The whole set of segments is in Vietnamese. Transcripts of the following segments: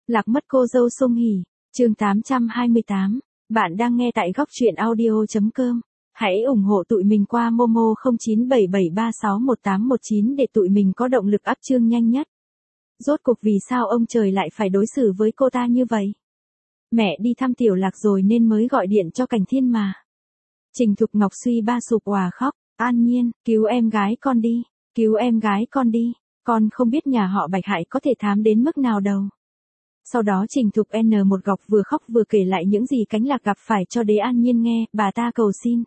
Lạc mất cô dâu Song Hỷ, chương 828. Bạn đang nghe tại góc truyện audio.com. Hãy ủng hộ tụi mình qua Momo 0977361819 để tụi mình có động lực up chương nhanh nhất. Rốt cuộc vì sao ông trời lại phải đối xử với cô ta như vậy? Mẹ đi thăm Tiểu Lạc rồi nên mới gọi điện cho Cảnh Thiên mà. Trình Thục Ngọc suy ba sụp òa khóc. An Nhiên, cứu em gái con đi, cứu em gái con đi, con không biết nhà họ Bạch Hải có thể thám đến mức nào đâu. Sau đó Trình Thục N một gọc vừa khóc vừa kể lại những gì Cánh Lạc gặp phải cho Đế An Nhiên nghe, bà ta cầu xin.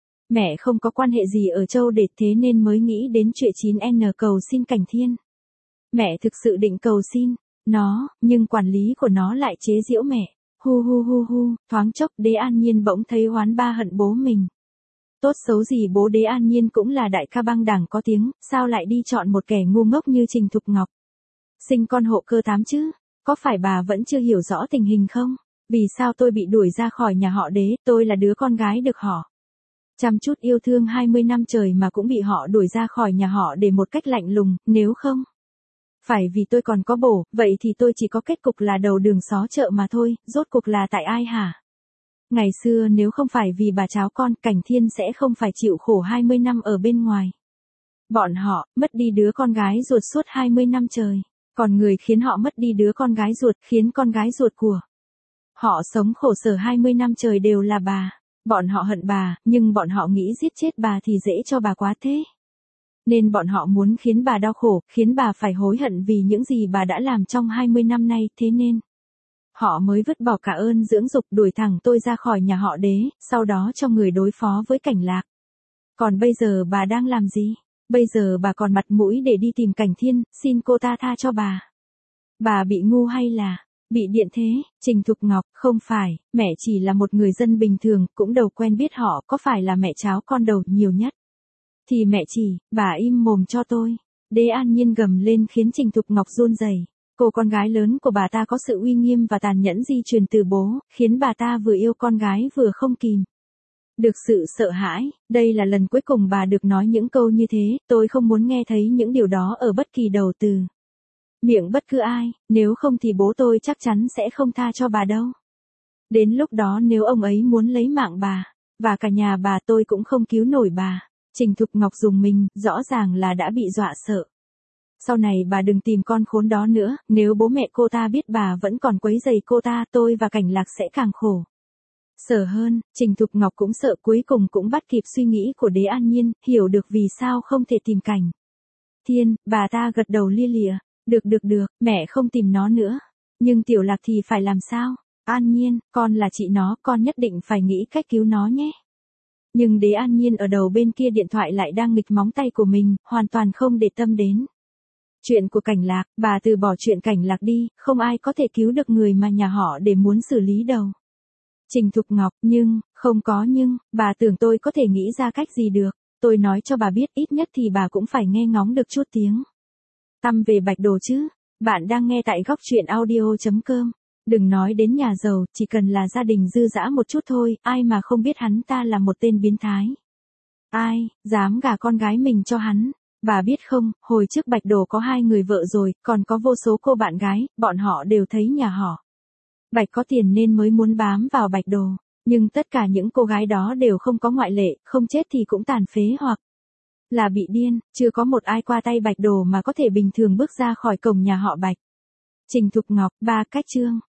Mẹ không có quan hệ gì ở Châu Đệt thế nên mới nghĩ đến chuyện 9N cầu xin Cảnh Thiên. Mẹ thực sự định cầu xin nó, nhưng quản lý của nó lại chế giễu mẹ. Hu hu hu hu, thoáng chốc Đế An Nhiên bỗng thấy oán ba hận bố mình. Tốt xấu gì bố Đế An Nhiên cũng là đại ca băng đảng có tiếng, sao lại đi chọn một kẻ ngu ngốc như Trình Thục Ngọc. Sinh con hộ cơ 8 chứ, có phải bà vẫn chưa hiểu rõ tình hình không? Vì sao tôi bị đuổi ra khỏi nhà họ Đế, tôi là đứa con gái được họ chăm chút yêu thương 20 năm trời mà cũng bị họ đuổi ra khỏi nhà họ để một cách lạnh lùng, nếu không phải vì tôi còn có bổ, vậy thì tôi chỉ có kết cục là đầu đường xó chợ mà thôi, rốt cuộc là tại ai hả? Ngày xưa nếu không phải vì bà cháu con, Cảnh Thiên sẽ không phải chịu khổ 20 năm ở bên ngoài. Bọn họ, mất đi đứa con gái ruột suốt 20 năm trời. Còn người khiến họ mất đi đứa con gái ruột, khiến con gái ruột của họ sống khổ sở 20 năm trời đều là bà. Bọn họ hận bà, nhưng bọn họ nghĩ giết chết bà thì dễ cho bà quá thế. Nên bọn họ muốn khiến bà đau khổ, khiến bà phải hối hận vì những gì bà đã làm trong 20 năm nay, thế nên họ mới vứt bỏ cả ơn dưỡng dục đuổi thẳng tôi ra khỏi nhà họ Đế, sau đó cho người đối phó với Cảnh Lạc. Còn bây giờ bà đang làm gì? Bây giờ bà còn mặt mũi để đi tìm Cảnh Thiên, xin cô ta tha cho bà. Bà bị ngu hay là bị điện thế? Trình Thục Ngọc, không phải, mẹ chỉ là một người dân bình thường, cũng đâu quen biết họ, có phải là mẹ cháu con đầu nhiều nhất. Thì mẹ chỉ, bà im mồm cho tôi. Đế An Nhiên gầm lên khiến Trình Thục Ngọc run rẩy. Cô con gái lớn của bà ta có sự uy nghiêm và tàn nhẫn di truyền từ bố, khiến bà ta vừa yêu con gái vừa không kìm được sự sợ hãi. Đây là lần cuối cùng bà được nói những câu như thế, tôi không muốn nghe thấy những điều đó ở bất kỳ đầu từ miệng bất cứ ai, nếu không thì bố tôi chắc chắn sẽ không tha cho bà đâu. Đến lúc đó nếu ông ấy muốn lấy mạng bà, và cả nhà bà tôi cũng không cứu nổi bà. Trình Thục Ngọc rùng mình, rõ ràng là đã bị dọa sợ. Sau này bà đừng tìm con khốn đó nữa, nếu bố mẹ cô ta biết bà vẫn còn quấy rầy cô ta, tôi và Cảnh Lạc sẽ càng khổ sở hơn. Trình Thục Ngọc cũng sợ, cuối cùng cũng bắt kịp suy nghĩ của Đế An Nhiên, hiểu được vì sao không thể tìm Cảnh Thiên, bà ta gật đầu lia lịa. Được, mẹ không tìm nó nữa. Nhưng Tiểu Lạc thì phải làm sao? An Nhiên, con là chị nó, con nhất định phải nghĩ cách cứu nó nhé. Nhưng Đế An Nhiên ở đầu bên kia điện thoại lại đang nghịch móng tay của mình, hoàn toàn không để tâm đến chuyện của Cảnh Lạc. Bà từ bỏ chuyện Cảnh Lạc đi, không ai có thể cứu được người mà nhà họ để muốn xử lý đâu. Trình Thục Ngọc, không có nhưng, bà tưởng tôi có thể nghĩ ra cách gì được. Tôi nói cho bà biết, ít nhất thì bà cũng phải nghe ngóng được chút tiếng tăm về Bạch Đồ chứ. Bạn đang nghe tại góc truyện audio.com. Đừng nói đến nhà giàu, chỉ cần là gia đình dư dả một chút thôi, ai mà không biết hắn ta là một tên biến thái. Ai dám gả con gái mình cho hắn? Bà biết không, hồi trước Bạch Đồ có 2 người vợ rồi, còn có vô số cô bạn gái, bọn họ đều thấy nhà họ Bạch có tiền nên mới muốn bám vào Bạch Đồ. Nhưng tất cả những cô gái đó đều không có ngoại lệ, không chết thì cũng tàn phế hoặc là bị điên, chưa có một ai qua tay Bạch Đồ mà có thể bình thường bước ra khỏi cổng nhà họ Bạch. Trình Thục Ngọc, 3 cách chương.